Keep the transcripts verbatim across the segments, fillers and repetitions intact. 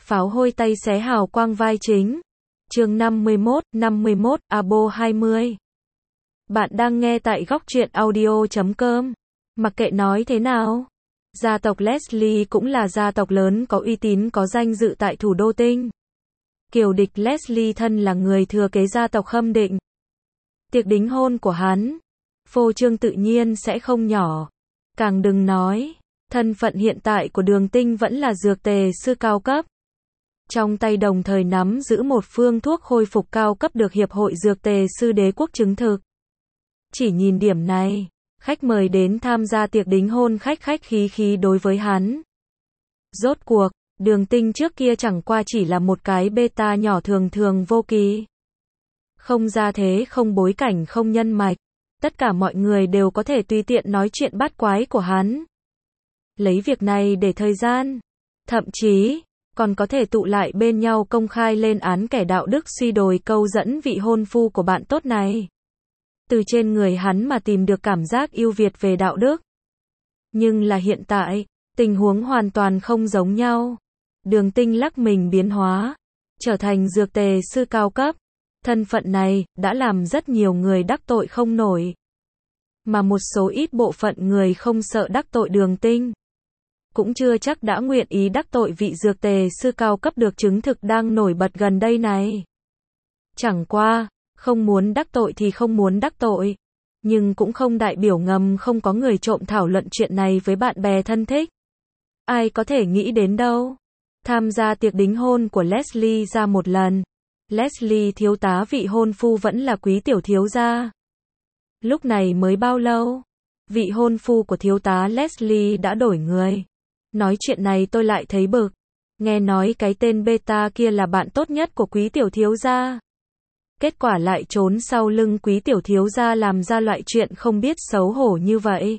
Pháo hôi tay xé hào quang vai chính. Chương năm mươi mốt, năm mươi mốt, Abo hai mươi. Bạn đang nghe tại góc truyện audio chấm com. Mặc kệ nói thế nào, gia tộc Leslie cũng là gia tộc lớn có uy tín có danh dự tại thủ đô Tinh. Kiều địch Leslie thân là người thừa kế gia tộc Khâm Định. Tiệc đính hôn của hắn, phô trương tự nhiên sẽ không nhỏ. Càng đừng nói, thân phận hiện tại của Đường Tinh vẫn là dược tề sư cao cấp. Trong tay đồng thời nắm giữ một phương thuốc khôi phục cao cấp được Hiệp hội Dược tề sư đế quốc chứng thực. Chỉ nhìn điểm này, khách mời đến tham gia tiệc đính hôn khách khách khí khí đối với hắn. Rốt cuộc, Đường Tinh trước kia chẳng qua chỉ là một cái beta nhỏ thường thường vô kỳ. Không gia thế, không bối cảnh, không nhân mạch. Tất cả mọi người đều có thể tùy tiện nói chuyện bát quái của hắn. Lấy việc này để thời gian. Thậm chí, còn có thể tụ lại bên nhau công khai lên án kẻ đạo đức suy đồi câu dẫn vị hôn phu của bạn tốt này. Từ trên người hắn mà tìm được cảm giác ưu việt về đạo đức. Nhưng là hiện tại, tình huống hoàn toàn không giống nhau. Đường Tinh lắc mình biến hóa, trở thành dược tề sư cao cấp. Thân phận này đã làm rất nhiều người đắc tội không nổi. Mà một số ít bộ phận người không sợ đắc tội Đường Tinh, cũng chưa chắc đã nguyện ý đắc tội vị dược tề sư cao cấp được chứng thực đang nổi bật gần đây này. Chẳng qua, không muốn đắc tội thì không muốn đắc tội, nhưng cũng không đại biểu ngầm không có người trộm thảo luận chuyện này với bạn bè thân thích. Ai có thể nghĩ đến đâu. Tham gia tiệc đính hôn của Leslie ra một lần, Leslie thiếu tá vị hôn phu vẫn là quý tiểu thiếu gia. Lúc này mới bao lâu, vị hôn phu của thiếu tá Leslie đã đổi người. Nói chuyện này tôi lại thấy bực. Nghe nói cái tên beta kia là bạn tốt nhất của quý tiểu thiếu gia. Kết quả lại trốn sau lưng quý tiểu thiếu gia làm ra loại chuyện không biết xấu hổ như vậy.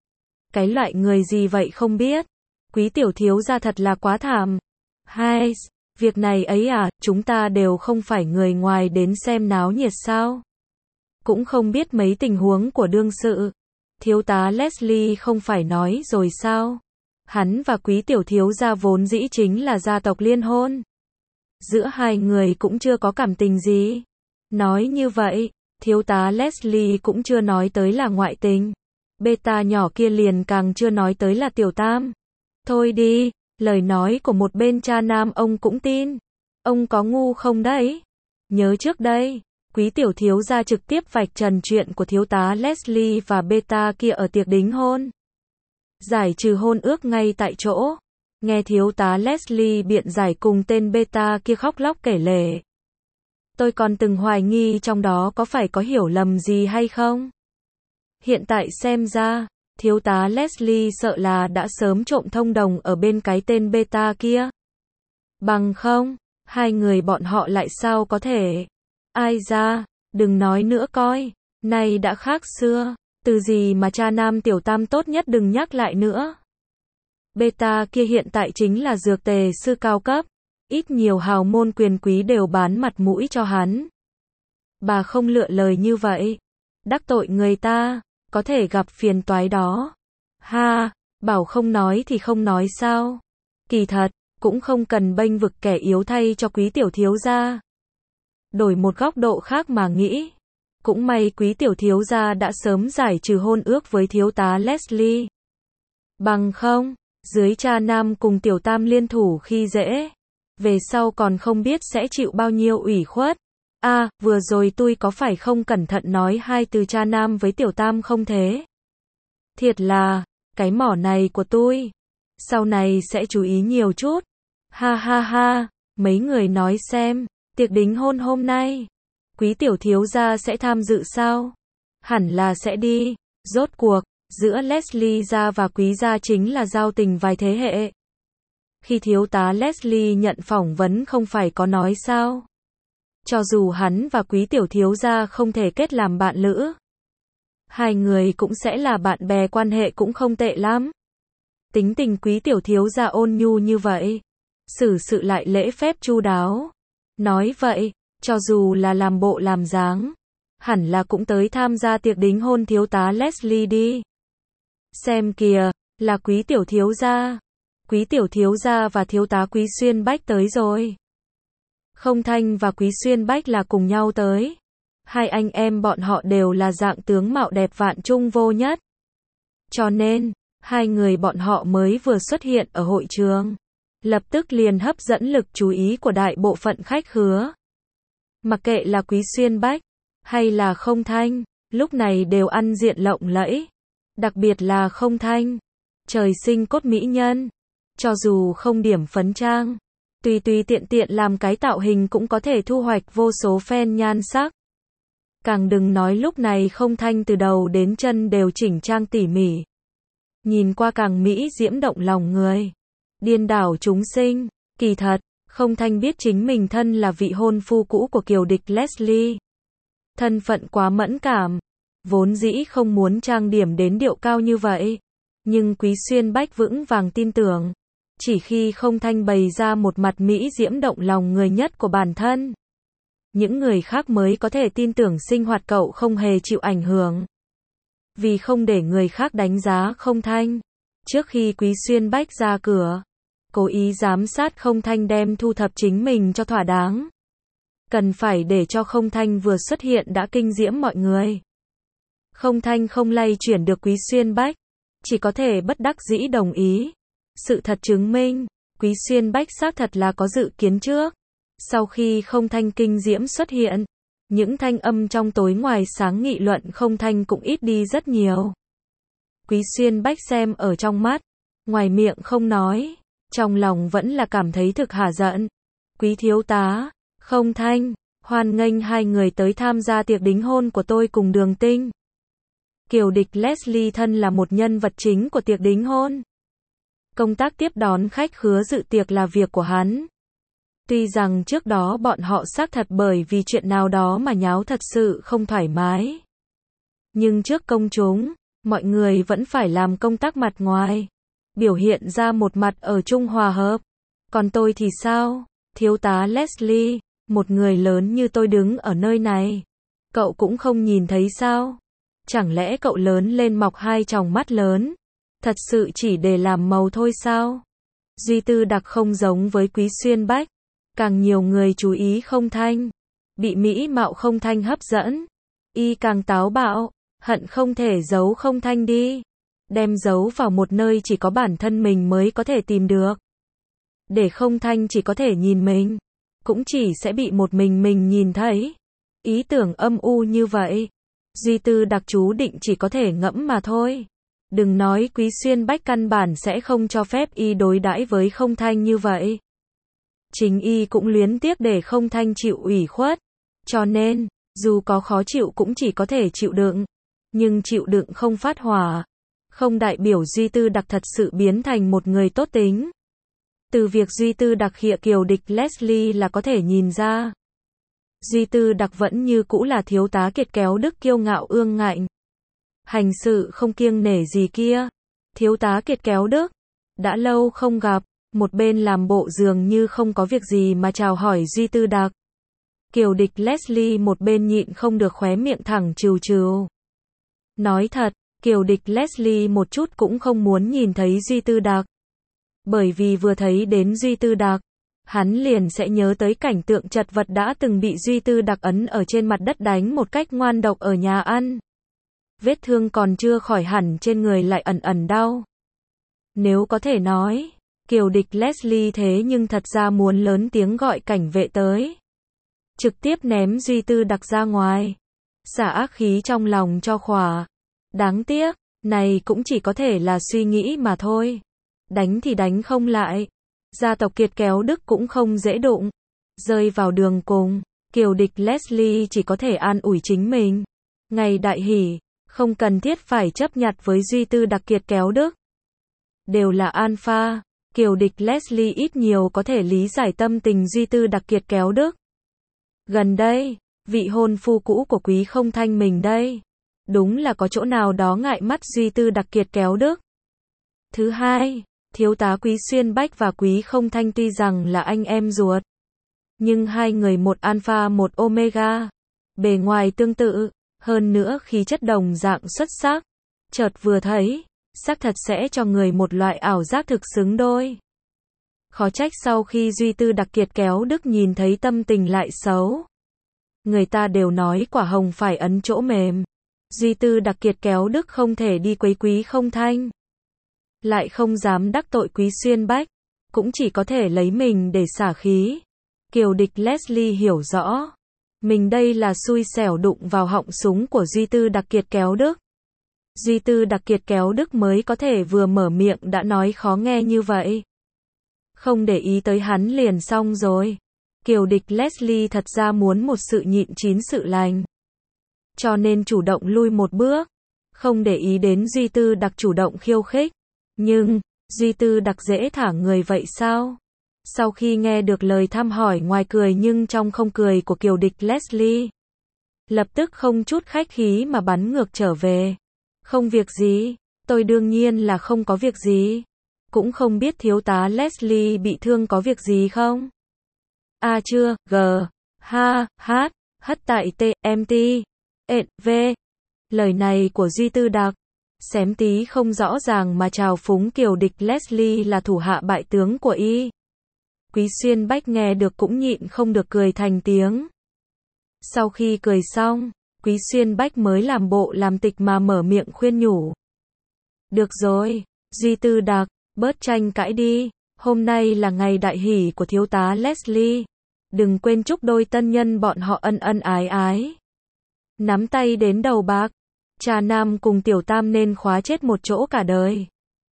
Cái loại người gì vậy không biết. Quý tiểu thiếu gia thật là quá thảm. Hai, việc này ấy à, chúng ta đều không phải người ngoài đến xem náo nhiệt sao. Cũng không biết mấy tình huống của đương sự. Thiếu tá Leslie không phải nói rồi sao. Hắn và quý tiểu thiếu gia vốn dĩ chính là gia tộc liên hôn. Giữa hai người cũng chưa có cảm tình gì. Nói như vậy, thiếu tá Leslie cũng chưa nói tới là ngoại tình. Beta nhỏ kia liền càng chưa nói tới là tiểu tam. Thôi đi, lời nói của một bên cha nam ông cũng tin. Ông có ngu không đấy? Nhớ trước đây, quý tiểu thiếu gia trực tiếp vạch trần chuyện của thiếu tá Leslie và beta kia ở tiệc đính hôn. Giải trừ hôn ước ngay tại chỗ. Nghe thiếu tá Leslie biện giải cùng tên beta kia khóc lóc kể lể. Tôi còn từng hoài nghi trong đó có phải có hiểu lầm gì hay không. Hiện tại xem ra, thiếu tá Leslie sợ là đã sớm trộm thông đồng ở bên cái tên beta kia. Bằng không, hai người bọn họ lại sao có thể. Ai ra, đừng nói nữa coi, nay đã khác xưa. Từ gì mà cha nam tiểu tam tốt nhất đừng nhắc lại nữa. Beta kia hiện tại chính là dược tề sư cao cấp. Ít nhiều hào môn quyền quý đều bán mặt mũi cho hắn. Bà không lựa lời như vậy. Đắc tội người ta, có thể gặp phiền toái đó. Ha, bảo không nói thì không nói sao. Kỳ thật, cũng không cần bênh vực kẻ yếu thay cho quý tiểu thiếu gia. Đổi một góc độ khác mà nghĩ. Cũng may quý tiểu thiếu gia đã sớm giải trừ hôn ước với thiếu tá Leslie. Bằng không, dưới cha nam cùng tiểu tam liên thủ khi dễ. Về sau còn không biết sẽ chịu bao nhiêu ủy khuất. À, vừa rồi tôi có phải không cẩn thận nói hai từ cha nam với tiểu tam không thế? Thiệt là, cái mỏ này của tôi. Sau này sẽ chú ý nhiều chút. Ha ha ha, mấy người nói xem, tiệc đính hôn hôm nay, quý tiểu thiếu gia sẽ tham dự sao? Hẳn là sẽ đi. Rốt cuộc, giữa Leslie gia và quý gia chính là giao tình vài thế hệ. Khi thiếu tá Leslie nhận phỏng vấn không phải có nói sao? Cho dù hắn và quý tiểu thiếu gia không thể kết làm bạn lữ, hai người cũng sẽ là bạn bè, quan hệ cũng không tệ lắm. Tính tình quý tiểu thiếu gia ôn nhu như vậy, xử sự lại lễ phép chu đáo. Nói vậy, cho dù là làm bộ làm dáng, hẳn là cũng tới tham gia tiệc đính hôn thiếu tá Leslie đi. Xem kìa, là quý tiểu thiếu gia. Quý tiểu thiếu gia và thiếu tá Quý Xuyên Bách tới rồi. Không Thanh và Quý Xuyên Bách là cùng nhau tới. Hai anh em bọn họ đều là dạng tướng mạo đẹp vạn trung vô nhất. Cho nên, hai người bọn họ mới vừa xuất hiện ở hội trường, lập tức liền hấp dẫn lực chú ý của đại bộ phận khách khứa. Mặc kệ là Quý Xuyên Bách, hay là Không Thanh, lúc này đều ăn diện lộng lẫy. Đặc biệt là Không Thanh, trời sinh cốt mỹ nhân. Cho dù không điểm phấn trang, tùy tùy tiện tiện làm cái tạo hình cũng có thể thu hoạch vô số fan nhan sắc. Càng đừng nói lúc này Không Thanh từ đầu đến chân đều chỉnh trang tỉ mỉ. Nhìn qua càng mỹ diễm động lòng người. Điên đảo chúng sinh. Kỳ thật, Không Thanh biết chính mình thân là vị hôn phu cũ của kiều địch Leslie. Thân phận quá mẫn cảm. Vốn dĩ không muốn trang điểm đến điệu cao như vậy. Nhưng Quý Xuyên Bách vững vàng tin tưởng. Chỉ khi Không Thanh bày ra một mặt mỹ diễm động lòng người nhất của bản thân, những người khác mới có thể tin tưởng sinh hoạt cậu không hề chịu ảnh hưởng. Vì không để người khác đánh giá Không Thanh, trước khi Quý Xuyên Bách ra cửa, cố ý giám sát Không Thanh đem thu thập chính mình cho thỏa đáng. Cần phải để cho Không Thanh vừa xuất hiện đã kinh diễm mọi người. Không Thanh không lay chuyển được Quý Xuyên Bách, chỉ có thể bất đắc dĩ đồng ý. Sự thật chứng minh, Quý Xuyên Bách xác thật là có dự kiến trước. Sau khi Không Thanh kinh diễm xuất hiện, những thanh âm trong tối ngoài sáng nghị luận Không Thanh cũng ít đi rất nhiều. Quý Xuyên Bách xem ở trong mắt, ngoài miệng không nói, trong lòng vẫn là cảm thấy thực hả giận. Quý thiếu tá, Không Thanh, hoan nghênh hai người tới tham gia tiệc đính hôn của tôi cùng Đường Tinh. Kiều địch Leslie thân là một nhân vật chính của tiệc đính hôn. Công tác tiếp đón khách khứa dự tiệc là việc của hắn. Tuy rằng trước đó bọn họ xác thật bởi vì chuyện nào đó mà nháo thật sự không thoải mái. Nhưng trước công chúng, mọi người vẫn phải làm công tác mặt ngoài. Biểu hiện ra một mặt ở chung hòa hợp. Còn tôi thì sao? Thiếu tá Leslie, một người lớn như tôi đứng ở nơi này. Cậu cũng không nhìn thấy sao? Chẳng lẽ cậu lớn lên mọc hai tròng mắt lớn? Thật sự chỉ để làm màu thôi sao? Duy Tư Đặc không giống với Quý Xuyên Bách. Càng nhiều người chú ý Không Thanh. Bị mỹ mạo Không Thanh hấp dẫn. Y càng táo bạo, hận không thể giấu Không Thanh đi. Đem giấu vào một nơi chỉ có bản thân mình mới có thể tìm được. Để Không Thanh chỉ có thể nhìn mình. Cũng chỉ sẽ bị một mình mình nhìn thấy. Ý tưởng âm u như vậy. Duy Tư Đặc chú định chỉ có thể ngẫm mà thôi. Đừng nói Quý Xuyên Bách căn bản sẽ không cho phép y đối đãi với Không Thanh như vậy. Chính y cũng luyến tiếc để Không Thanh chịu ủy khuất. Cho nên, dù có khó chịu cũng chỉ có thể chịu đựng. Nhưng chịu đựng không phát hỏa. Không đại biểu Duy Tư Đặc thật sự biến thành một người tốt tính. Từ việc Duy Tư Đặc khịa kiều địch Leslie là có thể nhìn ra. Duy Tư Đặc vẫn như cũ là thiếu tá kiệt kéo đức kiêu ngạo ương ngạnh. Hành sự không kiêng nể gì kia. Thiếu tá kiệt kéo đức. Đã lâu không gặp, một bên làm bộ dường như không có việc gì mà chào hỏi Duy Tư Đặc. Kiều địch Leslie một bên nhịn không được khóe miệng thẳng trừ trừ. Nói thật, Kiều địch Leslie một chút cũng không muốn nhìn thấy Duy Tư Đặc. Bởi vì vừa thấy đến Duy Tư Đặc, hắn liền sẽ nhớ tới cảnh tượng chật vật đã từng bị Duy Tư Đặc ấn ở trên mặt đất đánh một cách ngoan độc ở nhà ăn. Vết thương còn chưa khỏi hẳn trên người lại ẩn ẩn đau. Nếu có thể nói, Kiều địch Leslie thế nhưng thật ra muốn lớn tiếng gọi cảnh vệ tới. Trực tiếp ném Duy Tư Đặc ra ngoài. Xả ác khí trong lòng cho khỏa. Đáng tiếc, này cũng chỉ có thể là suy nghĩ mà thôi. Đánh thì đánh không lại. Gia tộc kiệt kéo đức cũng không dễ đụng. Rơi vào đường cùng, Kiều địch Leslie chỉ có thể an ủi chính mình. Ngày đại hỷ, không cần thiết phải chấp nhặt với Duy Tư Đặc kiệt kéo đức. Đều là alpha, Kiều địch Leslie ít nhiều có thể lý giải tâm tình Duy Tư Đặc kiệt kéo đức. Gần đây, vị hôn phu cũ của Quý Không Thanh mình đây. Đúng là có chỗ nào đó ngại mắt Duy Tư Đặc kiệt kéo đức. Thứ hai, thiếu tá Quý Xuyên Bách và Quý Không Thanh tuy rằng là anh em ruột. Nhưng hai người một alpha một omega. Bề ngoài tương tự, hơn nữa khí chất đồng dạng xuất sắc. Chợt vừa thấy, xác thật sẽ cho người một loại ảo giác thực xứng đôi. Khó trách sau khi Duy Tư Đặc Kiệt kéo Đức nhìn thấy tâm tình lại xấu. Người ta đều nói quả hồng phải ấn chỗ mềm. Duy Tư Đặc Kiệt kéo Đức không thể đi quấy Quý Không Thanh. Lại không dám đắc tội Quý Xuyên Bách. Cũng chỉ có thể lấy mình để xả khí. Kiều địch Leslie hiểu rõ. Mình đây là xui xẻo đụng vào họng súng của Duy Tư Đặc Kiệt kéo Đức. Duy Tư Đặc Kiệt kéo Đức mới có thể vừa mở miệng đã nói khó nghe như vậy. Không để ý tới hắn liền xong rồi. Kiều địch Leslie thật ra muốn một sự nhịn chín sự lành. Cho nên chủ động lui một bước. Không để ý đến Duy Tư Đặc chủ động khiêu khích. Nhưng, Duy Tư Đặc dễ thả người vậy sao? Sau khi nghe được lời thăm hỏi ngoài cười nhưng trong không cười của Kiều địch Leslie. Lập tức không chút khách khí mà bắn ngược trở về. Không việc gì, tôi đương nhiên là không có việc gì. Cũng không biết thiếu tá Leslie bị thương có việc gì không? A chưa, G, H, H, hất tại T, M T, E, V. Lời này của Duy Tư Đặc. Xém tí không rõ ràng mà chào phúng Kiều địch Leslie là thủ hạ bại tướng của y. Quý Xuyên Bách nghe được cũng nhịn không được cười thành tiếng. Sau khi cười xong, Quý Xuyên Bách mới làm bộ làm tịch mà mở miệng khuyên nhủ. Được rồi, Duy Tư Đặc, bớt tranh cãi đi, hôm nay là ngày đại hỷ của thiếu tá Leslie. Đừng quên chúc đôi tân nhân bọn họ ân ân ái ái. Nắm tay đến đầu bạc, cha nam cùng tiểu tam nên khóa chết một chỗ cả đời.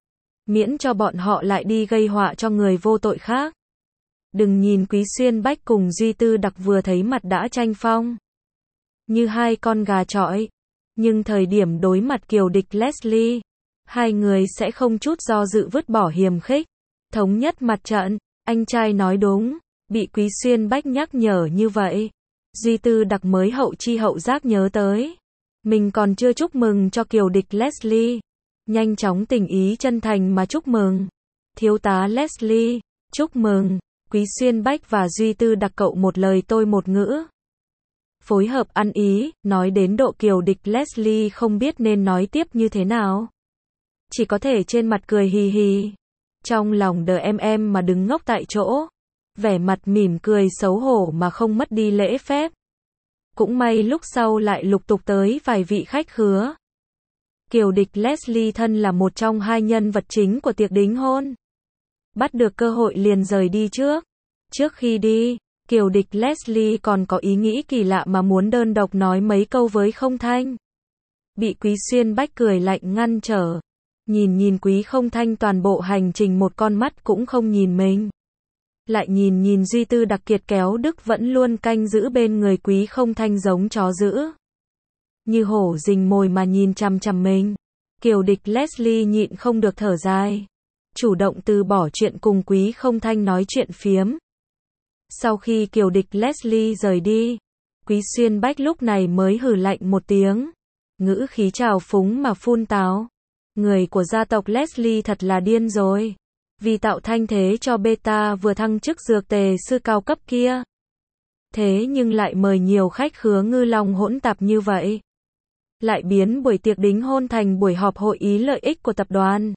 Miễn cho bọn họ lại đi gây họa cho người vô tội khác. Đừng nhìn Quý Xuyên Bách cùng Duy Tư Đặc vừa thấy mặt đã tranh phong. Như hai con gà chọi. Nhưng thời điểm đối mặt Kiều địch Leslie, hai người sẽ không chút do dự vứt bỏ hiềm khích. Thống nhất mặt trận, anh trai nói đúng, bị Quý Xuyên Bách nhắc nhở như vậy. Duy Tư Đặc mới hậu chi hậu giác nhớ tới. Mình còn chưa chúc mừng cho Kiều địch Leslie. Nhanh chóng tình ý chân thành mà chúc mừng. Thiếu tá Leslie, chúc mừng. Quý Xuyên Bách và Duy Tư Đặc cậu một lời tôi một ngữ. Phối hợp ăn ý, nói đến độ Kiều địch Leslie không biết nên nói tiếp như thế nào. Chỉ có thể trên mặt cười hì hì. Trong lòng đờ em em mà đứng ngốc tại chỗ. Vẻ mặt mỉm cười xấu hổ mà không mất đi lễ phép. Cũng may lúc sau lại lục tục tới vài vị khách khứa. Kiều địch Leslie thân là một trong hai nhân vật chính của tiệc đính hôn. Bắt được cơ hội liền rời đi trước. Trước khi đi, Kiều địch Leslie còn có ý nghĩ kỳ lạ mà muốn đơn độc nói mấy câu với Không Thanh. Bị Quý Xuyên Bách cười lạnh ngăn trở. Nhìn nhìn Quý Không Thanh toàn bộ hành trình một con mắt cũng không nhìn mình. Lại nhìn nhìn Duy Tư Đặc Kiệt kéo Đức vẫn luôn canh giữ bên người Quý Không Thanh giống chó dữ. Như hổ rình mồi mà nhìn chằm chằm mình. Kiều địch Leslie nhịn không được thở dài. Chủ động từ bỏ chuyện cùng Quý Không Thanh nói chuyện phiếm. Sau khi Kiều địch Leslie rời đi, Quý Xuyên Bách lúc này mới hừ lạnh một tiếng. Ngữ khí trào phúng mà phun táo. Người của gia tộc Leslie thật là điên rồi. Vì tạo thanh thế cho beta vừa thăng chức dược tề sư cao cấp kia. Thế nhưng lại mời nhiều khách khứa ngư long hỗn tạp như vậy. Lại biến buổi tiệc đính hôn thành buổi họp hội ý lợi ích của tập đoàn.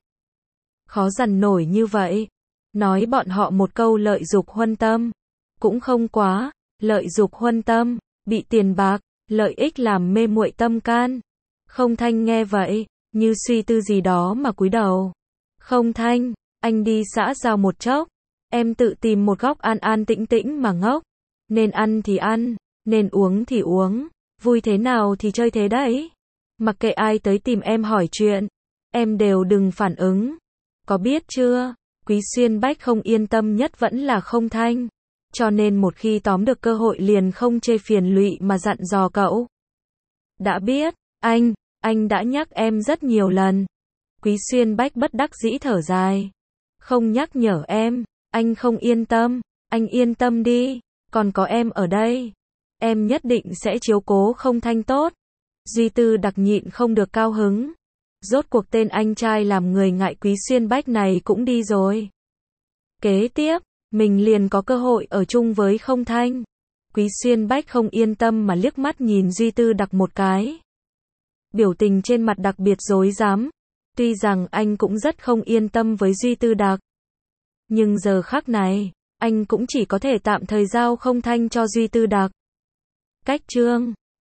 Khó dằn nổi như vậy. Nói bọn họ một câu lợi dục huân tâm. Cũng không quá, lợi dục huân tâm, bị tiền bạc, lợi ích làm mê muội tâm can. Không Thanh nghe vậy, như suy tư gì đó mà cúi đầu. Không Thanh, anh đi xã giao một chốc. Em tự tìm một góc an an tĩnh tĩnh mà ngốc. Nên ăn thì ăn, nên uống thì uống. Vui thế nào thì chơi thế đấy. Mặc kệ ai tới tìm em hỏi chuyện, em đều đừng phản ứng. Có biết chưa? Quý Xuyên Bách không yên tâm nhất vẫn là Không Thanh. Cho nên một khi tóm được cơ hội liền không chê phiền lụy mà dặn dò cậu. Đã biết, anh, anh đã nhắc em rất nhiều lần. Quý Xuyên Bách bất đắc dĩ thở dài. Không nhắc nhở em, anh không yên tâm, anh yên tâm đi, còn có em ở đây. Em nhất định sẽ chiếu cố Không Thanh tốt. Duy Tư Đặc nhịn không được cao hứng. Rốt cuộc tên anh trai làm người ngại Quý Xuyên Bách này cũng đi rồi. Kế tiếp, mình liền có cơ hội ở chung với Không Thanh. Quý Xuyên Bách không yên tâm mà liếc mắt nhìn Duy Tư Đặc một cái. Biểu tình trên mặt đặc biệt rối rắm. Tuy rằng anh cũng rất không yên tâm với Duy Tư Đặc. Nhưng giờ khắc này, anh cũng chỉ có thể tạm thời giao không thanh cho Duy Tư Đặc. Cách chương